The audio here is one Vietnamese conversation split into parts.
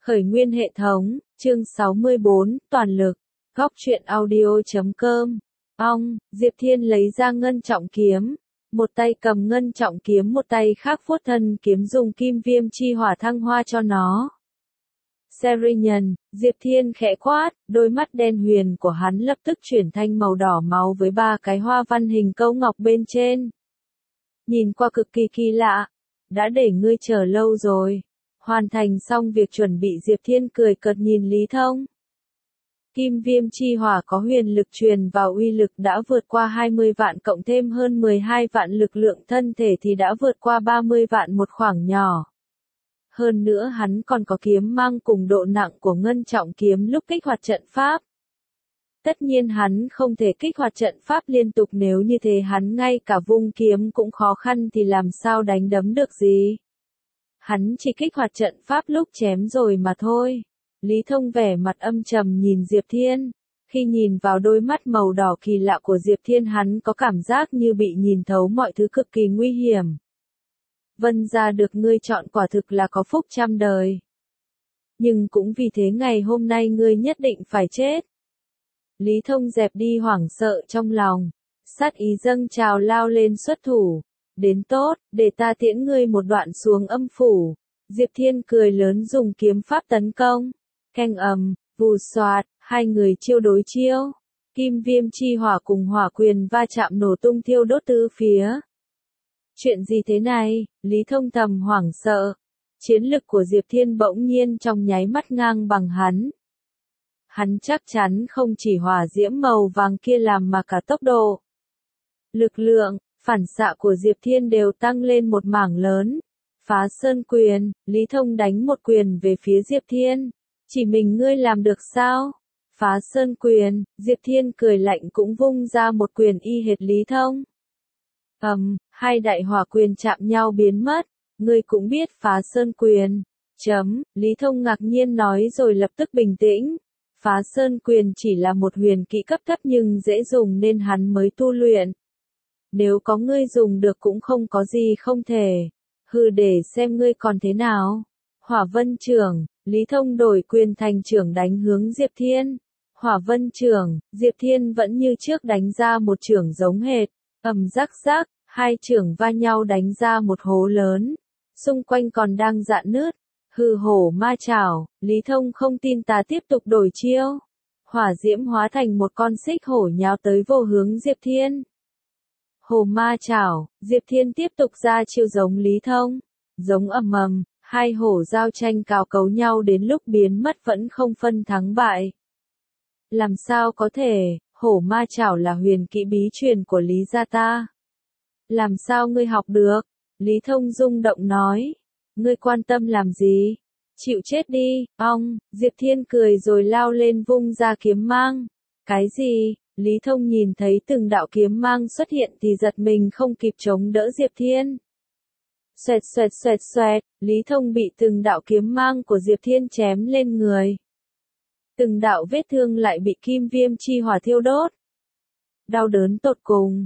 Khởi nguyên hệ thống, chương 64, toàn lực, góc truyện audio.com. Diệp Thiên lấy ra ngân trọng kiếm, một tay cầm ngân trọng kiếm, một tay khác vuốt thân kiếm dùng kim viêm chi hỏa thăng hoa cho nó. Serinhân, Diệp Thiên khẽ quát, đôi mắt đen huyền của hắn lập tức chuyển thành màu đỏ máu với 3 cái hoa văn hình câu ngọc bên trên. Nhìn qua cực kỳ kỳ lạ, đã để ngươi chờ lâu rồi. Hoàn thành xong việc chuẩn bị, Diệp Thiên cười cợt nhìn Lý Thông. Kim viêm chi hỏa có huyền lực truyền vào, uy lực đã vượt qua 20 vạn, cộng thêm hơn 12 vạn lực lượng thân thể thì đã vượt qua 30 vạn một khoảng nhỏ. Hơn nữa hắn còn có kiếm mang cùng độ nặng của ngân trọng kiếm lúc kích hoạt trận pháp. Tất nhiên hắn không thể kích hoạt trận pháp liên tục, nếu như thế hắn ngay cả vung kiếm cũng khó khăn thì làm sao đánh đấm được gì. Hắn chỉ kích hoạt trận pháp lúc chém rồi mà thôi. Lý Thông vẻ mặt âm trầm nhìn Diệp Thiên. Khi nhìn vào đôi mắt màu đỏ kỳ lạ của Diệp Thiên, hắn có cảm giác như bị nhìn thấu mọi thứ, cực kỳ nguy hiểm. Vân gia được ngươi chọn quả thực là có phúc trăm đời. Nhưng cũng vì thế ngày hôm nay ngươi nhất định phải chết. Lý Thông dẹp đi hoảng sợ trong lòng. Sát ý dâng trào lao lên xuất thủ. Đến tốt, để ta tiễn ngươi một đoạn xuống âm phủ. Diệp Thiên cười lớn dùng kiếm pháp tấn công. Canh vù xoạt, hai người chiêu đối chiêu. Kim viêm chi hỏa cùng hỏa quyền va chạm nổ tung thiêu đốt tứ phía. Chuyện gì thế này? Lý Thông thầm hoảng sợ. Chiến lực của Diệp Thiên bỗng nhiên trong nháy mắt ngang bằng hắn. Hắn chắc chắn không chỉ hỏa diễm màu vàng kia làm mà cả tốc độ, lực lượng, phản xạ của Diệp Thiên đều tăng lên một mảng lớn. Phá sơn quyền, Lý Thông đánh một quyền về phía Diệp Thiên. Chỉ mình ngươi làm được sao? Phá sơn quyền, Diệp Thiên cười lạnh cũng vung ra một quyền y hệt Lý Thông. Hai đại hỏa quyền chạm nhau biến mất. Ngươi cũng biết phá sơn quyền. Lý Thông ngạc nhiên nói rồi lập tức bình tĩnh. Phá sơn quyền chỉ là một huyền kỹ cấp thấp nhưng dễ dùng nên hắn mới tu luyện. Nếu có ngươi dùng được cũng không có gì không thể. Để xem ngươi còn thế nào. Hỏa vân trưởng, Lý Thông đổi quyền thành trưởng đánh hướng Diệp Thiên. Hỏa vân trưởng, Diệp Thiên vẫn như trước đánh ra một trưởng giống hệt. Rắc rắc, hai trưởng va nhau đánh ra một hố lớn. Xung quanh còn đang rạn nứt. Hổ ma chảo, Lý Thông không tin tà tiếp tục đổi chiêu. Hỏa diễm hóa thành một con xích hổ nhào tới vô hướng Diệp Thiên. Hổ ma chảo, Diệp Thiên tiếp tục ra chiêu giống Lý Thông. Giống hai hổ giao tranh cào cấu nhau đến lúc biến mất vẫn không phân thắng bại. Làm sao có thể, hổ ma chảo là huyền kỹ bí truyền của Lý gia ta. Làm sao ngươi học được? Lý Thông rung động nói. Ngươi quan tâm làm gì? Chịu chết đi, Diệp Thiên cười rồi lao lên vung ra kiếm mang. Cái gì? Lý Thông nhìn thấy từng đạo kiếm mang xuất hiện thì giật mình không kịp chống đỡ Diệp Thiên. Xoẹt xoẹt xoẹt xoẹt, Lý Thông bị từng đạo kiếm mang của Diệp Thiên chém lên người. Từng đạo vết thương lại bị kim viêm chi hỏa thiêu đốt. Đau đớn tột cùng,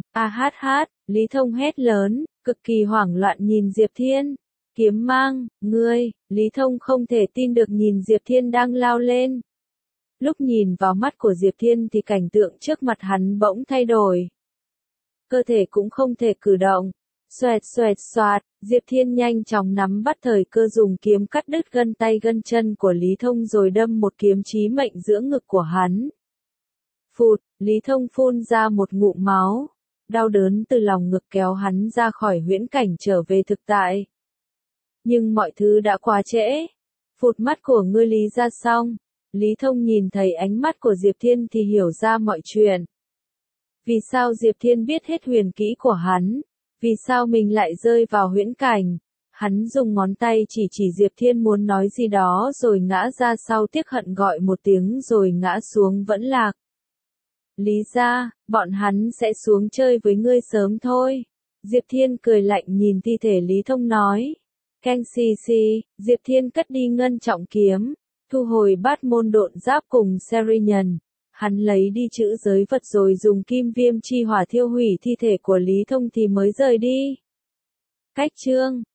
Lý Thông hét lớn, cực kỳ hoảng loạn nhìn Diệp Thiên. Kiếm mang, ngươi, Lý Thông không thể tin được nhìn Diệp Thiên đang lao lên. Lúc nhìn vào mắt của Diệp Thiên thì cảnh tượng trước mặt hắn bỗng thay đổi. Cơ thể cũng không thể cử động. Xoẹt xoẹt xoạt, Diệp Thiên nhanh chóng nắm bắt thời cơ dùng kiếm cắt đứt gân tay gân chân của Lý Thông rồi đâm một kiếm chí mệnh giữa ngực của hắn. Phụt, Lý Thông phun ra một ngụm máu. Đau đớn từ lòng ngực kéo hắn ra khỏi huyễn cảnh trở về thực tại. Nhưng mọi thứ đã quá trễ. Phụt, mắt của ngươi Lý ra xong. Lý Thông nhìn thấy ánh mắt của Diệp Thiên thì hiểu ra mọi chuyện. Vì sao Diệp Thiên biết hết huyền kỹ của hắn? Vì sao mình lại rơi vào huyễn cảnh? Hắn dùng ngón tay chỉ Diệp Thiên muốn nói gì đó rồi ngã ra sau, tiếc hận gọi một tiếng rồi ngã xuống vẫn lạc. Lý ra, bọn hắn sẽ xuống chơi với ngươi sớm thôi. Diệp Thiên cười lạnh nhìn thi thể Lý Thông nói. Diệp Thiên cất đi ngân trọng kiếm. Thu hồi bát môn độn giáp cùng Serinhân. Hắn lấy đi chữ giới vật rồi dùng kim viêm chi hỏa thiêu hủy thi thể của Lý Thông thì mới rời đi. Cách chương